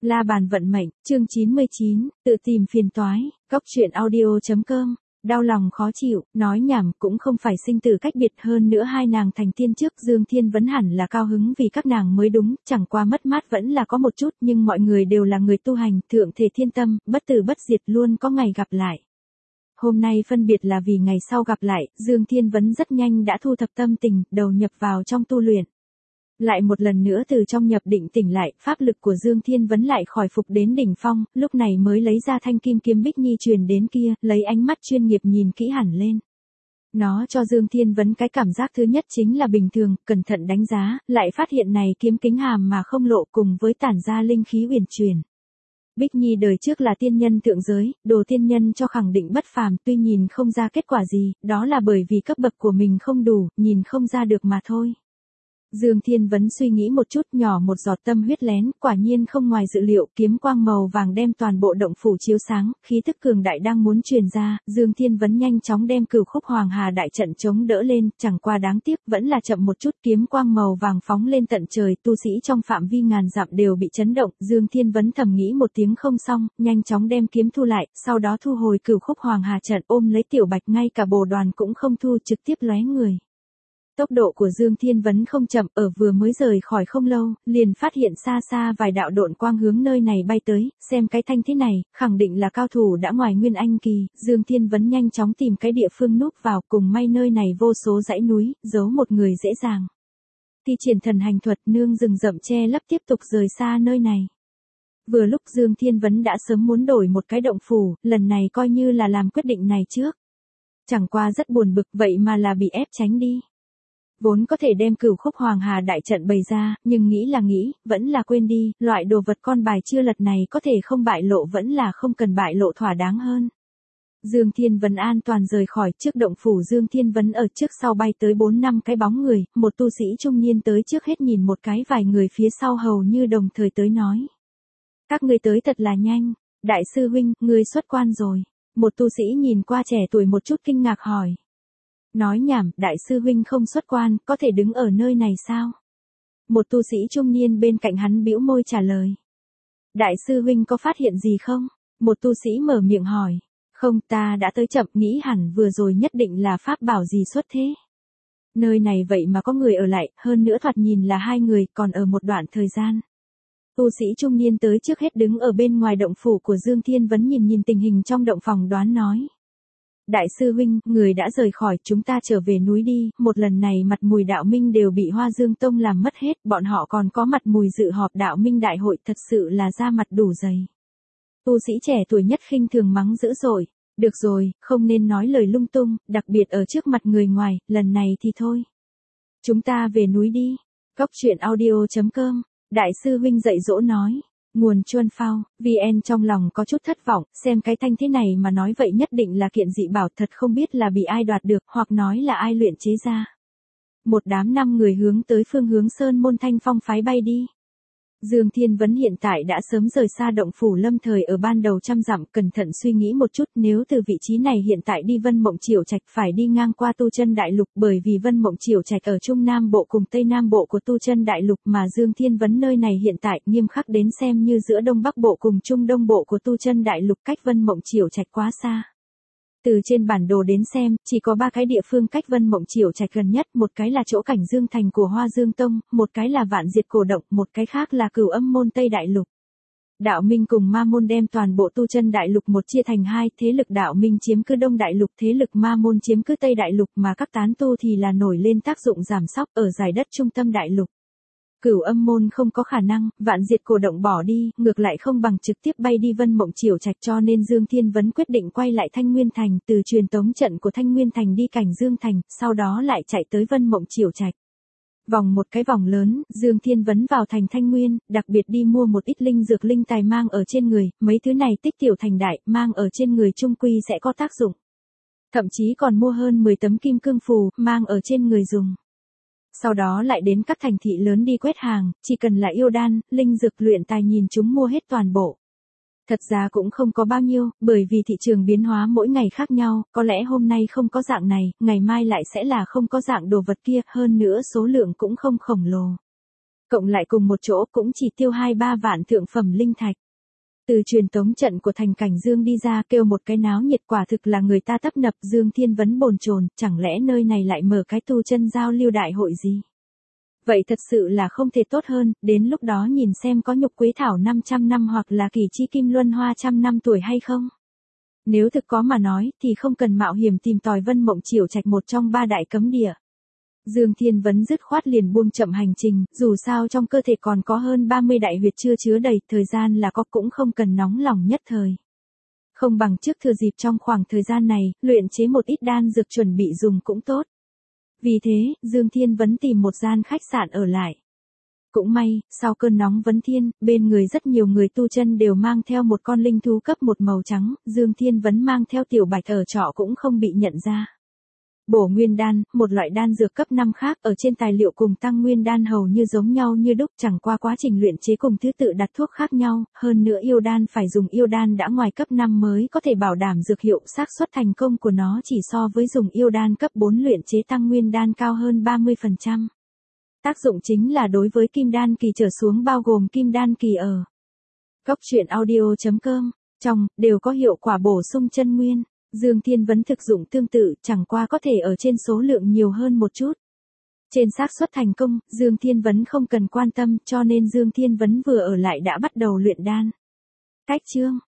La bàn vận mệnh, chương 99, tự tìm phiền toái, góc truyện audio.com, đau lòng khó chịu, nói nhảm cũng không phải sinh tử cách biệt, hơn nữa hai nàng thành tiên trước Dương Thiên Vấn hẳn là cao hứng vì các nàng mới đúng, chẳng qua mất mát vẫn là có một chút, nhưng mọi người đều là người tu hành, thượng thể thiên tâm, bất tử bất diệt, luôn có ngày gặp lại. Hôm nay phân biệt là vì ngày sau gặp lại, Dương Thiên Vấn rất nhanh đã thu thập tâm tình, đầu nhập vào trong tu luyện. Lại một lần nữa từ trong nhập định tỉnh lại, pháp lực của Dương Thiên Vấn lại khỏi phục đến đỉnh phong, lúc này mới lấy ra thanh kim kiếm Bích Nhi truyền đến kia, lấy ánh mắt chuyên nghiệp nhìn kỹ hẳn lên. Nó cho Dương Thiên Vấn cái cảm giác thứ nhất chính là bình thường, cẩn thận đánh giá, lại phát hiện này kiếm kính hàm mà không lộ, cùng với tản ra linh khí uyển chuyển. Bích Nhi đời trước là tiên nhân thượng giới, đồ tiên nhân cho khẳng định bất phàm, tuy nhìn không ra kết quả gì, đó là bởi vì cấp bậc của mình không đủ, nhìn không ra được mà thôi. Dương Thiên Vấn suy nghĩ một chút, nhỏ một giọt tâm huyết lén, quả nhiên không ngoài dự liệu, kiếm quang màu vàng đem toàn bộ động phủ chiếu sáng, khí tức cường đại đang muốn truyền ra, Dương Thiên Vấn nhanh chóng đem Cửu Khúc Hoàng Hà đại trận chống đỡ lên, chẳng qua đáng tiếc, vẫn là chậm một chút, kiếm quang màu vàng phóng lên tận trời, tu sĩ trong phạm vi ngàn dặm đều bị chấn động, Dương Thiên Vấn thầm nghĩ một tiếng không xong, nhanh chóng đem kiếm thu lại, sau đó thu hồi Cửu Khúc Hoàng Hà trận, ôm lấy Tiểu Bạch, ngay cả bồ đoàn cũng không thu, trực tiếp lóe người. Tốc độ của Dương Thiên Vấn không chậm, ở vừa mới rời khỏi không lâu, liền phát hiện xa xa vài đạo độn quang hướng nơi này bay tới, xem cái thanh thế này, khẳng định là cao thủ đã ngoài Nguyên Anh kỳ, Dương Thiên Vấn nhanh chóng tìm cái địa phương núp vào, cùng may nơi này vô số dãy núi, giấu một người dễ dàng. Thi triển thần hành thuật, nương rừng rậm che lấp, tiếp tục rời xa nơi này. Vừa lúc Dương Thiên Vấn đã sớm muốn đổi một cái động phủ, lần này coi như là làm quyết định này trước. Chẳng qua rất buồn bực, vậy mà là bị ép tránh đi. Vốn có thể đem Cửu Khúc Hoàng Hà đại trận bày ra, nhưng nghĩ là nghĩ, vẫn là quên đi, loại đồ vật con bài chưa lật này có thể không bại lộ, vẫn là không cần bại lộ thỏa đáng hơn. Dương Thiên Vấn an toàn rời khỏi, trước động phủ Dương Thiên Vấn ở trước sau bay tới 4-5 cái bóng người, một tu sĩ trung niên tới trước hết nhìn một cái, vài người phía sau hầu như đồng thời tới nói. Các ngươi tới thật là nhanh, đại sư huynh, ngươi xuất quan rồi. Một tu sĩ nhìn qua trẻ tuổi một chút kinh ngạc hỏi. Nói nhảm, đại sư huynh không xuất quan, có thể đứng ở nơi này sao? Một tu sĩ trung niên bên cạnh hắn bĩu môi trả lời. Đại sư huynh có phát hiện gì không? Một tu sĩ mở miệng hỏi. Không, ta đã tới chậm, nghĩ hẳn vừa rồi nhất định là pháp bảo gì xuất thế. Nơi này vậy mà có người ở lại, hơn nữa thoạt nhìn là hai người, còn ở một đoạn thời gian. Tu sĩ trung niên tới trước hết đứng ở bên ngoài động phủ của Dương Thiên Vấn, nhìn tình hình trong động phòng đoán nói. Đại sư huynh, người đã rời khỏi, chúng ta trở về núi đi, một lần này mặt mùi đạo minh đều bị Hoa Dương Tông làm mất hết, bọn họ còn có mặt mùi dự họp đạo minh đại hội, thật sự là da mặt đủ dày. Tu sĩ trẻ tuổi nhất khinh thường mắng dữ dội, được rồi, không nên nói lời lung tung, đặc biệt ở trước mặt người ngoài, lần này thì thôi. Chúng ta về núi đi. Góc truyện audio.com, đại sư huynh dạy dỗ nói. Nguồn Chuân Phao, VN trong lòng có chút thất vọng, xem cái thanh thế này mà nói vậy nhất định là kiện dị bảo, thật không biết là bị ai đoạt được, hoặc nói là ai luyện chế ra. Một đám 5 người hướng tới phương hướng Sơn Môn Thanh Phong phái bay đi. Dương Thiên Vấn hiện tại đã sớm rời xa động phủ lâm thời ở ban đầu trăm dặm, cẩn thận suy nghĩ một chút, nếu từ vị trí này hiện tại đi Vân Mộng Chiểu Trạch phải đi ngang qua Tu Chân Đại Lục, bởi vì Vân Mộng Chiểu Trạch ở Trung Nam Bộ cùng Tây Nam Bộ của Tu Chân Đại Lục, mà Dương Thiên Vấn nơi này hiện tại nghiêm khắc đến xem như giữa Đông Bắc Bộ cùng Trung Đông Bộ của Tu Chân Đại Lục, cách Vân Mộng Chiểu Trạch quá xa. Từ trên bản đồ đến xem, chỉ có 3 cái địa phương cách Vân Mộng Chiểu Trạch gần nhất, một cái là chỗ Cảnh Dương Thành của Hoa Dương Tông, một cái là Vạn Diệt Cổ Động, một cái khác là Cửu Âm Môn Tây Đại Lục. Đạo Minh cùng Ma Môn đem toàn bộ Tu Chân Đại Lục một chia thành hai, thế lực Đạo Minh chiếm cứ Đông Đại Lục, thế lực Ma Môn chiếm cứ Tây Đại Lục, mà các tán tu thì là nổi lên tác dụng giảm sóc ở giải đất trung tâm Đại Lục. Cửu Âm Môn không có khả năng, Vạn Diệt Cổ Động bỏ đi, ngược lại không bằng trực tiếp bay đi Vân Mộng Chiểu Trạch, cho nên Dương Thiên Vấn quyết định quay lại Thanh Nguyên Thành, từ truyền tống trận của Thanh Nguyên Thành đi Cảnh Dương Thành, sau đó lại chạy tới Vân Mộng Chiểu Trạch. Vòng một cái vòng lớn, Dương Thiên Vấn vào thành Thanh Nguyên, đặc biệt đi mua một ít linh dược linh tài mang ở trên người, mấy thứ này tích tiểu thành đại, mang ở trên người chung quy sẽ có tác dụng. Thậm chí còn mua hơn 10 tấm kim cương phù, mang ở trên người dùng. Sau đó lại đến các thành thị lớn đi quét hàng, chỉ cần là yêu đan, linh dược luyện tài nhìn chúng mua hết toàn bộ. Thật ra cũng không có bao nhiêu, bởi vì thị trường biến hóa mỗi ngày khác nhau, có lẽ hôm nay không có dạng này, ngày mai lại sẽ là không có dạng đồ vật kia, hơn nữa số lượng cũng không khổng lồ. Cộng lại cùng một chỗ cũng chỉ tiêu 2-3 vạn thượng phẩm linh thạch. Từ truyền tống trận của thành Cảnh Dương đi ra kêu một cái náo nhiệt, quả thực là người ta tấp nập. Dương Thiên Vấn bồn chồn, chẳng lẽ nơi này lại mở cái tu chân giao lưu đại hội gì? Vậy thật sự là không thể tốt hơn, đến lúc đó nhìn xem có nhục quế thảo 500 năm hoặc là kỳ chi kim luân hoa 100 năm tuổi hay không? Nếu thực có mà nói thì không cần mạo hiểm tìm tòi Vân Mộng Chiểu Trạch một trong 3 đại cấm địa. Dương Thiên Vấn dứt khoát liền buông chậm hành trình, dù sao trong cơ thể còn có hơn 30 đại huyệt chưa chứa đầy, thời gian là có, cũng không cần nóng lòng nhất thời. Không bằng trước thừa dịp trong khoảng thời gian này, luyện chế một ít đan dược chuẩn bị dùng cũng tốt. Vì thế, Dương Thiên Vấn tìm một gian khách sạn ở lại. Cũng may, sau cơn nóng vấn thiên, bên người rất nhiều người tu chân đều mang theo một con linh thú cấp 1 màu trắng, Dương Thiên Vấn mang theo Tiểu Bạch ở trọ cũng không bị nhận ra. Bổ nguyên đan, một loại đan dược cấp 5 khác, ở trên tài liệu cùng tăng nguyên đan hầu như giống nhau như đúc, chẳng qua quá trình luyện chế cùng thứ tự đặt thuốc khác nhau, hơn nữa yêu đan phải dùng yêu đan đã ngoài cấp 5 mới có thể bảo đảm dược hiệu, xác suất thành công của nó chỉ so với dùng yêu đan cấp 4 luyện chế tăng nguyên đan cao hơn 30%. Tác dụng chính là đối với kim đan kỳ trở xuống bao gồm kim đan kỳ ở Cốc truyện audio.com, trong, đều có hiệu quả bổ sung chân nguyên. Dương Thiên Vấn thực dụng tương tự, chẳng qua có thể ở trên số lượng nhiều hơn một chút. Trên xác suất thành công, Dương Thiên Vấn không cần quan tâm, cho nên Dương Thiên Vấn vừa ở lại đã bắt đầu luyện đan. Cách chương